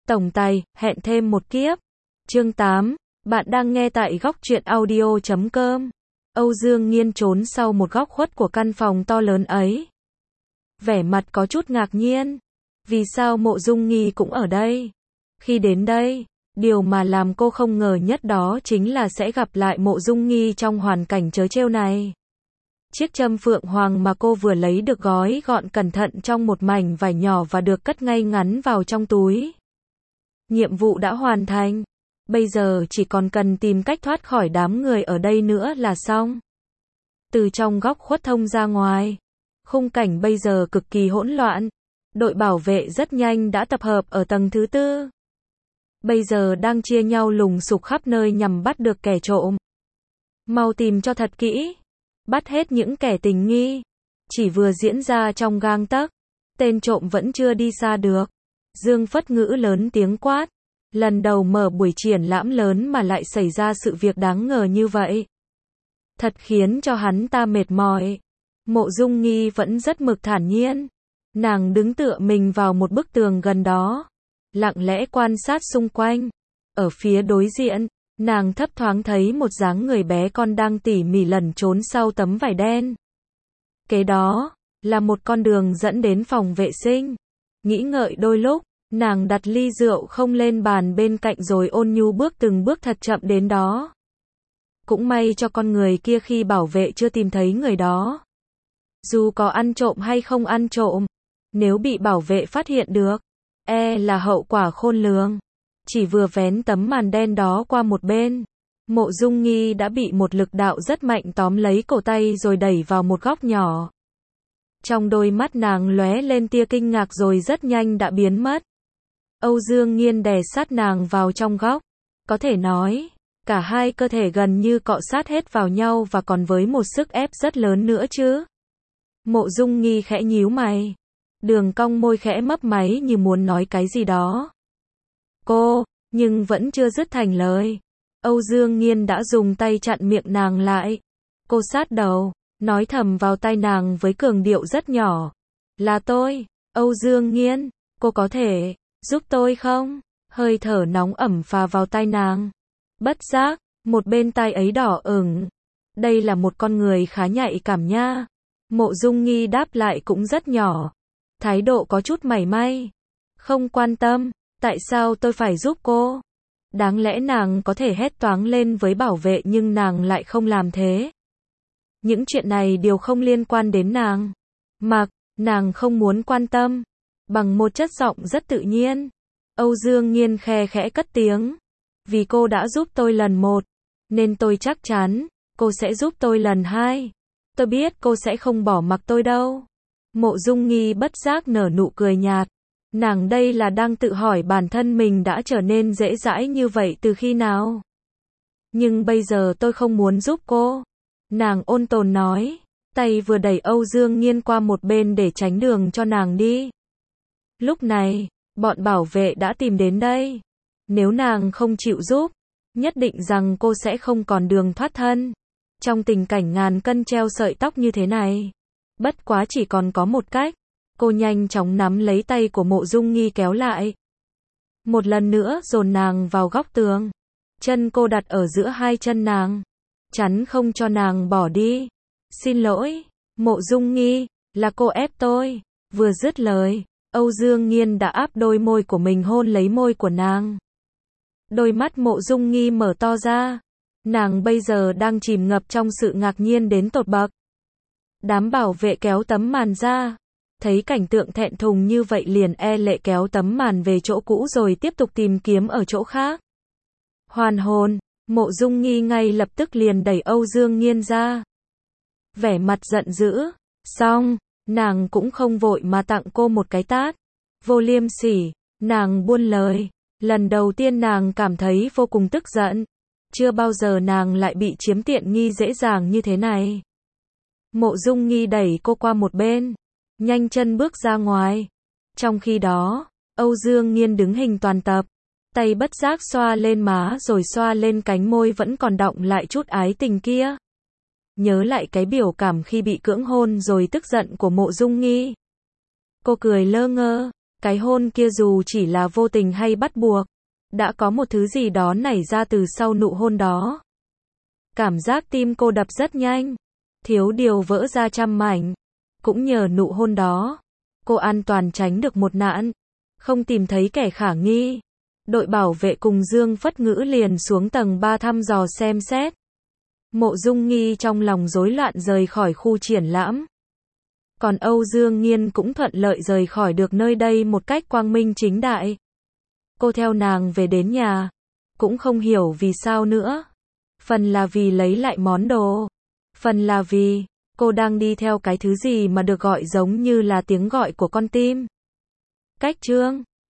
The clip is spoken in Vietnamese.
Tổng tài, hẹn thêm một kiếp. Chương 8, bạn đang nghe tại góc truyện audio.com. Âu Dương Nghiên trốn sau một góc khuất của căn phòng to lớn ấy. Vẻ mặt có chút ngạc nhiên. Vì sao Mộ Dung Nghi cũng ở đây? Khi đến đây, điều mà làm cô không ngờ nhất đó chính là sẽ gặp lại Mộ Dung Nghi trong hoàn cảnh trớ trêu này. Chiếc châm phượng hoàng mà cô vừa lấy được gói gọn cẩn thận trong một mảnh vải nhỏ và được cất ngay ngắn vào trong túi. Nhiệm vụ đã hoàn thành. Bây giờ chỉ còn cần tìm cách thoát khỏi đám người ở đây nữa là xong. Từ trong góc khuất thông ra ngoài, khung cảnh bây giờ cực kỳ hỗn loạn. Đội bảo vệ rất nhanh đã tập hợp ở tầng thứ 4. Bây giờ đang chia nhau lùng sục khắp nơi nhằm bắt được kẻ trộm. Mau tìm cho thật kỹ. Bắt hết những kẻ tình nghi. Chỉ vừa diễn ra trong gang tấc, tên trộm vẫn chưa đi xa được. Dương Phất Ngữ lớn tiếng quát. Lần đầu mở buổi triển lãm lớn mà lại xảy ra sự việc đáng ngờ như vậy. Thật khiến cho hắn ta mệt mỏi. Mộ Dung Nghi vẫn rất mực thản nhiên. Nàng đứng tựa mình vào một bức tường gần đó, lặng lẽ quan sát xung quanh. Ở phía đối diện, nàng thấp thoáng thấy một dáng người bé con đang tỉ mỉ lẩn trốn sau tấm vải đen. Kế đó, là một con đường dẫn đến phòng vệ sinh. Nghĩ ngợi đôi lúc, nàng đặt ly rượu không lên bàn bên cạnh rồi ôn nhu bước từng bước thật chậm đến đó. Cũng may cho con người kia khi bảo vệ chưa tìm thấy người đó. Dù có ăn trộm hay không ăn trộm, nếu bị bảo vệ phát hiện được, là hậu quả khôn lường. Chỉ vừa vén tấm màn đen đó qua một bên, Mộ Dung Nghi đã bị một lực đạo rất mạnh tóm lấy cổ tay rồi đẩy vào một góc nhỏ. Trong đôi mắt nàng lóe lên tia kinh ngạc rồi rất nhanh đã biến mất. Âu Dương Nghiên đè sát nàng vào trong góc. Có thể nói, cả hai cơ thể gần như cọ sát hết vào nhau và còn với một sức ép rất lớn nữa chứ. Mộ Dung Nghi khẽ nhíu mày. Đường cong môi khẽ mấp máy như muốn nói cái gì đó. Nhưng vẫn chưa dứt thành lời. Âu Dương Nghiên đã dùng tay chặn miệng nàng lại. Cô sát đầu, nói thầm vào tai nàng với cường điệu rất nhỏ. Là tôi, Âu Dương Nghiên, cô có thể giúp tôi không? Hơi thở nóng ẩm phả vào tai nàng. Bất giác, một bên tai ấy đỏ ửng. Đây là một con người khá nhạy cảm nha. Mộ Dung Nghi đáp lại cũng rất nhỏ. Thái độ có chút mảy may. Không quan tâm, tại sao tôi phải giúp cô? Đáng lẽ nàng có thể hét toáng lên với bảo vệ nhưng nàng lại không làm thế. Những chuyện này đều không liên quan đến nàng. Nàng không muốn quan tâm. Bằng một chất giọng rất tự nhiên, Âu Dương Nghiên khe khẽ cất tiếng. Vì cô đã giúp tôi lần 1, nên tôi chắc chắn, cô sẽ giúp tôi lần 2. Tôi biết cô sẽ không bỏ mặc tôi đâu. Mộ Dung Nghi bất giác nở nụ cười nhạt. Nàng đây là đang tự hỏi bản thân mình đã trở nên dễ dãi như vậy từ khi nào. Nhưng bây giờ tôi không muốn giúp cô. Nàng ôn tồn nói, tay vừa đẩy Âu Dương Nghiên qua một bên để tránh đường cho nàng đi. Lúc này, bọn bảo vệ đã tìm đến đây. Nếu nàng không chịu giúp, nhất định rằng cô sẽ không còn đường thoát thân. Trong tình cảnh ngàn cân treo sợi tóc như thế này, bất quá chỉ còn có một cách. Cô nhanh chóng nắm lấy tay của Mộ Dung Nghi kéo lại. Một lần nữa dồn nàng vào góc tường. Chân cô đặt ở giữa hai chân nàng, chắn không cho nàng bỏ đi. Xin lỗi, Mộ Dung Nghi, là cô ép tôi. Vừa dứt lời, Âu Dương Nghiên đã áp đôi môi của mình hôn lấy môi của nàng. Đôi mắt Mộ Dung Nghi mở to ra. Nàng bây giờ đang chìm ngập trong sự ngạc nhiên đến tột bậc. Đám bảo vệ kéo tấm màn ra. Thấy cảnh tượng thẹn thùng như vậy liền lệ kéo tấm màn về chỗ cũ rồi tiếp tục tìm kiếm ở chỗ khác. Hoàn hồn, Mộ Dung Nghi ngay lập tức liền đẩy Âu Dương Nghiên ra. Vẻ mặt giận dữ. Xong, nàng cũng không vội mà tặng cô một cái tát. Vô liêm sỉ, nàng buôn lời. Lần đầu tiên nàng cảm thấy vô cùng tức giận. Chưa bao giờ nàng lại bị chiếm tiện nghi dễ dàng như thế này. Mộ Dung Nghi đẩy cô qua một bên, nhanh chân bước ra ngoài. Trong khi đó, Âu Dương Nghiên đứng hình toàn tập, tay bất giác xoa lên má rồi xoa lên cánh môi vẫn còn đọng lại chút ái tình kia. Nhớ lại cái biểu cảm khi bị cưỡng hôn rồi tức giận của Mộ Dung Nghi. Cô cười lơ ngơ, Cái hôn kia dù chỉ là vô tình hay bắt buộc, đã có một thứ gì đó nảy ra từ sau nụ hôn đó. Cảm giác tim cô đập rất nhanh, thiếu điều vỡ ra trăm mảnh. Cũng nhờ nụ hôn đó, cô an toàn tránh được một nạn, không tìm thấy kẻ khả nghi. Đội bảo vệ cùng Dương Phất Ngữ liền xuống tầng 3 thăm dò xem xét. Mộ Dung Nghi trong lòng rối loạn rời khỏi khu triển lãm. Còn Âu Dương Nghiên cũng thuận lợi rời khỏi được nơi đây một cách quang minh chính đại. Cô theo nàng về đến nhà, cũng không hiểu vì sao nữa. Phần là vì lấy lại món đồ, phần là vì cô đang đi theo cái thứ gì mà được gọi giống như là tiếng gọi của con tim. Cách chương